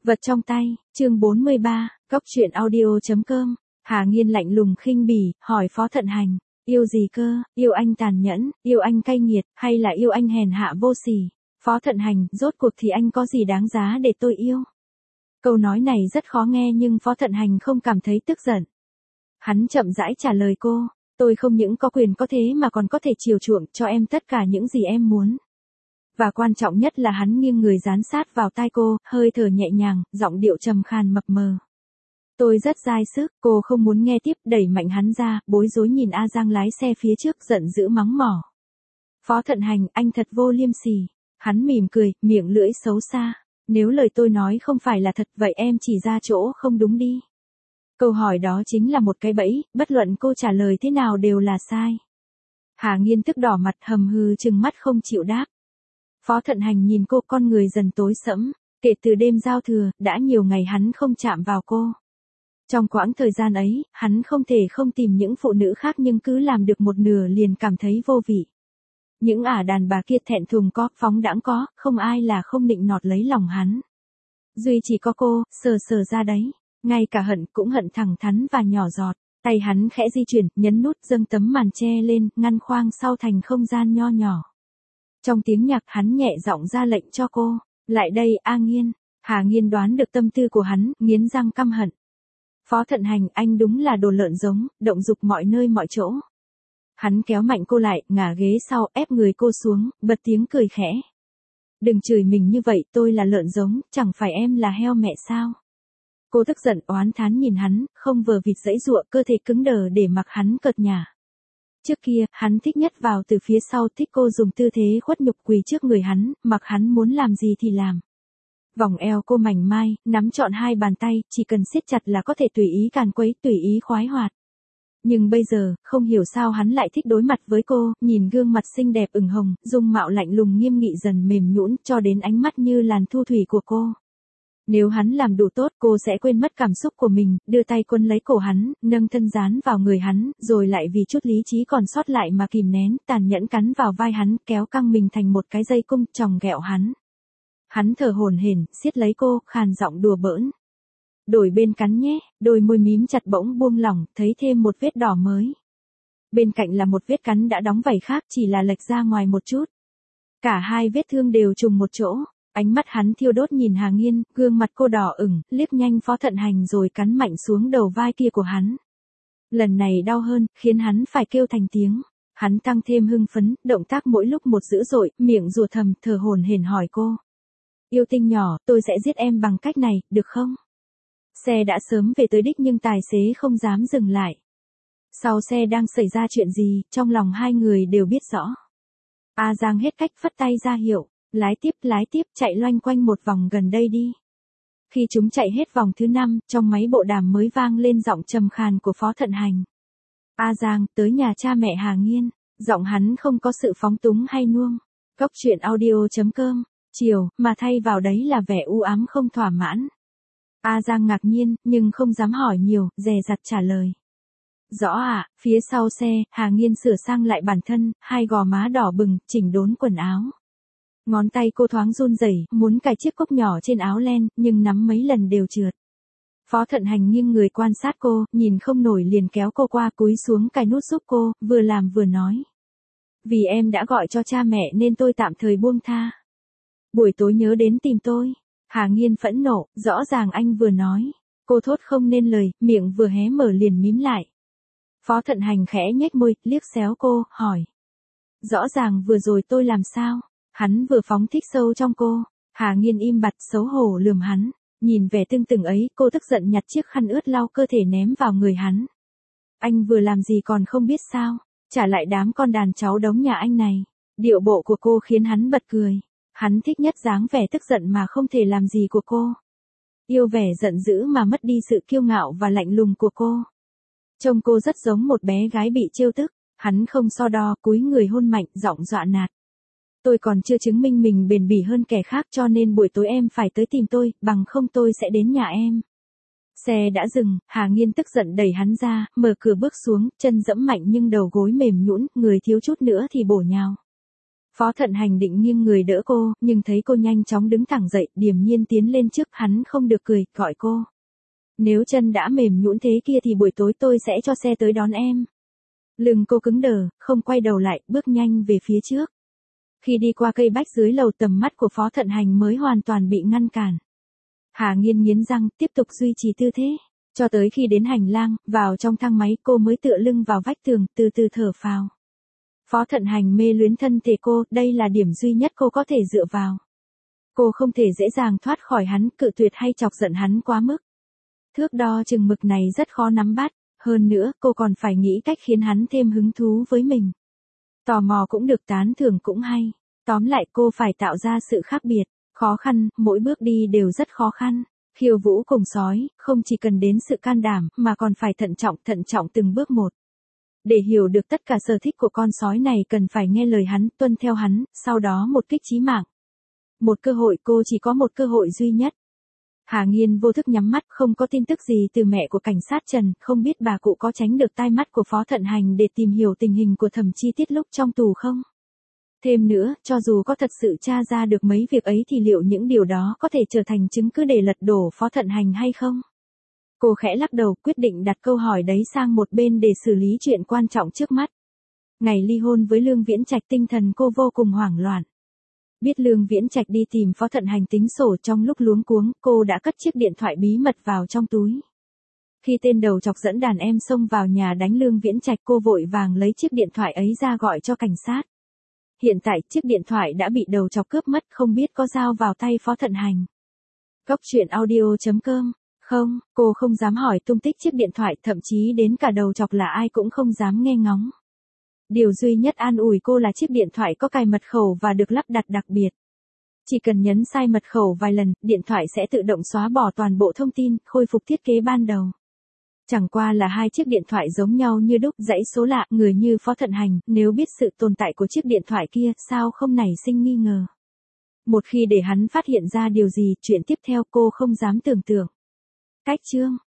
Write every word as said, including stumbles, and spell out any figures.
Vật trong tay, chương bốn mươi ba, Cóc truyện audio.com. Hà Nghiên lạnh lùng khinh bỉ, hỏi Phó Thận Hành, yêu gì cơ, yêu anh tàn nhẫn, yêu anh cay nghiệt, hay là yêu anh hèn hạ vô sỉ? Phó Thận Hành, rốt cuộc thì anh có gì đáng giá để tôi yêu? Câu nói này rất khó nghe nhưng Phó Thận Hành không cảm thấy tức giận. Hắn chậm rãi trả lời cô, tôi không những có quyền có thế mà còn có thể chiều chuộng cho em tất cả những gì em muốn. Và quan trọng nhất là hắn nghiêng người dán sát vào tai cô, hơi thở nhẹ nhàng, giọng điệu trầm khàn mập mờ. Tôi rất dai sức, cô không muốn nghe tiếp, đẩy mạnh hắn ra, bối rối nhìn A Giang lái xe phía trước giận dữ mắng mỏ. Phó Thận Hành, anh thật vô liêm sỉ. Hắn mỉm cười, miệng lưỡi xấu xa. Nếu lời tôi nói không phải là thật vậy em chỉ ra chỗ không đúng đi. Câu hỏi đó chính là một cái bẫy, bất luận cô trả lời thế nào đều là sai. Hà Nghiên tức đỏ mặt hầm hừ trừng mắt không chịu đáp. Phó Thận Hành nhìn cô, con người dần tối sẫm, kể từ đêm giao thừa, đã nhiều ngày hắn không chạm vào cô. Trong quãng thời gian ấy, hắn không thể không tìm những phụ nữ khác nhưng cứ làm được một nửa liền cảm thấy vô vị. Những ả đàn bà kia thẹn thùng có, phóng đãng có, không ai là không nịnh nọt lấy lòng hắn. Duy chỉ có cô, sờ sờ ra đấy, ngay cả hận cũng hận thẳng thắn và nhỏ giọt. Tay hắn khẽ di chuyển, nhấn nút dâng tấm màn che lên, ngăn khoang sau thành không gian nho nhỏ. Trong tiếng nhạc hắn nhẹ giọng ra lệnh cho cô, lại đây A Nghiên. Hà Nghiên đoán được tâm tư của hắn, nghiến răng căm hận. Phó Thận Hành, anh đúng là đồ lợn giống, động dục mọi nơi mọi chỗ. Hắn kéo mạnh cô lại, ngả ghế sau, ép người cô xuống, bật tiếng cười khẽ. Đừng chửi mình như vậy, tôi là lợn giống, chẳng phải em là heo mẹ sao? Cô tức giận oán thán nhìn hắn, không vờ vịt giãy giụa, cơ thể cứng đờ để mặc hắn cợt nhả. Trước kia, hắn thích nhất vào từ phía sau, thích cô dùng tư thế khuất nhục quỳ trước người hắn, mặc hắn muốn làm gì thì làm. Vòng eo cô mảnh mai, nắm trọn hai bàn tay, chỉ cần siết chặt là có thể tùy ý càn quấy, tùy ý khoái hoạt. Nhưng bây giờ, không hiểu sao hắn lại thích đối mặt với cô, nhìn gương mặt xinh đẹp ửng hồng, dung mạo lạnh lùng nghiêm nghị dần mềm nhũn, cho đến ánh mắt như làn thu thủy của cô. Nếu hắn làm đủ tốt, cô sẽ quên mất cảm xúc của mình, đưa tay quấn lấy cổ hắn, nâng thân dán vào người hắn, rồi lại vì chút lý trí còn sót lại mà kìm nén, tàn nhẫn cắn vào vai hắn, kéo căng mình thành một cái dây cung, chòng ghẹo hắn. Hắn thở hổn hển, siết lấy cô, khàn giọng đùa bỡn. Đổi bên cắn nhé, đôi môi mím chặt bỗng buông lỏng, thấy thêm một vết đỏ mới. Bên cạnh là một vết cắn đã đóng vảy khác, chỉ là lệch ra ngoài một chút. Cả hai vết thương đều trùng một chỗ. Ánh mắt hắn thiêu đốt nhìn Hà Nghiên, gương mặt cô đỏ ửng, liếc nhanh Phó Thận Hành rồi cắn mạnh xuống đầu vai kia của hắn. Lần này đau hơn, khiến hắn phải kêu thành tiếng. Hắn tăng thêm hưng phấn, động tác mỗi lúc một dữ dội, miệng rủa thầm, thở hổn hển hỏi cô. Yêu tinh nhỏ, tôi sẽ giết em bằng cách này, được không? Xe đã sớm về tới đích nhưng tài xế không dám dừng lại. Sau xe đang xảy ra chuyện gì, trong lòng hai người đều biết rõ. A Giang hết cách phất tay ra hiệu. Lái tiếp, lái tiếp, chạy loanh quanh một vòng gần đây đi. Khi chúng chạy hết vòng thứ năm, trong máy bộ đàm mới vang lên giọng trầm khàn của Phó Thận Hành. A Giang, tới nhà cha mẹ Hà Nghiên. Giọng hắn không có sự phóng túng hay nuông. Cóc truyện audio.com. Chiều, mà thay vào đấy là vẻ u ám không thỏa mãn. A Giang ngạc nhiên, nhưng không dám hỏi nhiều, dè dặt trả lời. Rõ ạ, à, phía sau xe, Hà Nghiên sửa sang lại bản thân, hai gò má đỏ bừng, chỉnh đốn quần áo. Ngón tay cô thoáng run rẩy, muốn cài chiếc cúc nhỏ trên áo len, nhưng nắm mấy lần đều trượt. Phó Thận Hành nghiêng người quan sát cô, nhìn không nổi liền kéo cô qua, cúi xuống cài nút giúp cô, vừa làm vừa nói. Vì em đã gọi cho cha mẹ nên tôi tạm thời buông tha. Buổi tối nhớ đến tìm tôi. Hà Nghiên phẫn nộ, rõ ràng anh vừa nói. Cô thốt không nên lời, miệng vừa hé mở liền mím lại. Phó Thận Hành khẽ nhếch môi, liếc xéo cô, hỏi. Rõ ràng vừa rồi tôi làm sao? Hắn vừa phóng thích sâu trong cô. Hà Nghiên im bặt xấu hổ lườm hắn. Nhìn vẻ tưng tửng ấy, cô tức giận nhặt chiếc khăn ướt lau cơ thể ném vào người hắn. Anh vừa làm gì còn không biết sao? Trả lại đám con đàn cháu đống nhà anh này. Điệu bộ của cô khiến hắn bật cười. Hắn thích nhất dáng vẻ tức giận mà không thể làm gì của cô. Yêu vẻ giận dữ mà mất đi sự kiêu ngạo và lạnh lùng của cô. Trông cô rất giống một bé gái bị trêu tức. Hắn không so đo, cúi người hôn mạnh, giọng dọa nạt. Tôi còn chưa chứng minh mình bền bỉ hơn kẻ khác cho nên buổi tối em phải tới tìm tôi, bằng không tôi sẽ đến nhà em. Xe đã dừng, Hà Nghiên tức giận đẩy hắn ra, mở cửa bước xuống, chân dẫm mạnh nhưng đầu gối mềm nhũn, người thiếu chút nữa thì bổ nhào. Phó Thận Hành định nghiêng người đỡ cô, nhưng thấy cô nhanh chóng đứng thẳng dậy, điềm nhiên tiến lên trước, hắn không được cười, gọi cô. Nếu chân đã mềm nhũn thế kia thì buổi tối tôi sẽ cho xe tới đón em. Lưng cô cứng đờ, không quay đầu lại, bước nhanh về phía trước. Khi đi qua cây bách dưới lầu, tầm mắt của Phó Thận Hành mới hoàn toàn bị ngăn cản. Hà Nghiên nghiến răng, tiếp tục duy trì tư thế. Cho tới khi đến hành lang, vào trong thang máy, cô mới tựa lưng vào vách tường, từ từ thở phào. Phó Thận Hành mê luyến thân thể cô, đây là điểm duy nhất cô có thể dựa vào. Cô không thể dễ dàng thoát khỏi hắn, cự tuyệt hay chọc giận hắn quá mức. Thước đo chừng mực này rất khó nắm bắt, hơn nữa cô còn phải nghĩ cách khiến hắn thêm hứng thú với mình. Tò mò cũng được, tán thưởng cũng hay. Tóm lại cô phải tạo ra sự khác biệt, khó khăn, mỗi bước đi đều rất khó khăn. Khiêu vũ cùng sói, không chỉ cần đến sự can đảm, mà còn phải thận trọng, thận trọng từng bước một. Để hiểu được tất cả sở thích của con sói này cần phải nghe lời hắn, tuân theo hắn, sau đó một kích chí mạng. Một cơ hội, cô chỉ có một cơ hội duy nhất. Hà Nghiên vô thức nhắm mắt, không có tin tức gì từ mẹ của cảnh sát Trần, không biết bà cụ có tránh được tai mắt của Phó Thận Hành để tìm hiểu tình hình của Thẩm Chi Tiết lúc trong tù không? Thêm nữa, cho dù có thật sự tra ra được mấy việc ấy thì liệu những điều đó có thể trở thành chứng cứ để lật đổ Phó Thận Hành hay không? Cô khẽ lắc đầu, quyết định đặt câu hỏi đấy sang một bên để xử lý chuyện quan trọng trước mắt. Ngày ly hôn với Lương Viễn Trạch, tinh thần cô vô cùng hoảng loạn. Biết Lương Viễn Trạch đi tìm Phó Thận Hành tính sổ, trong lúc luống cuống, cô đã cất chiếc điện thoại bí mật vào trong túi. Khi tên đầu chọc dẫn đàn em xông vào nhà đánh Lương Viễn Trạch, cô vội vàng lấy chiếc điện thoại ấy ra gọi cho cảnh sát. Hiện tại chiếc điện thoại đã bị đầu chọc cướp mất, không biết có giao vào tay Phó Thận Hành. Góc truyện audio chấm com. Không, cô không dám hỏi tung tích chiếc điện thoại, thậm chí đến cả đầu chọc là ai cũng không dám nghe ngóng. Điều duy nhất an ủi cô là chiếc điện thoại có cài mật khẩu và được lắp đặt đặc biệt. Chỉ cần nhấn sai mật khẩu vài lần, điện thoại sẽ tự động xóa bỏ toàn bộ thông tin, khôi phục thiết kế ban đầu. Chẳng qua là hai chiếc điện thoại giống nhau như đúc, dãy số lạ, người như Phó Thận Hành, nếu biết sự tồn tại của chiếc điện thoại kia, sao không nảy sinh nghi ngờ. Một khi để hắn phát hiện ra điều gì, chuyện tiếp theo cô không dám tưởng tượng. Cách chương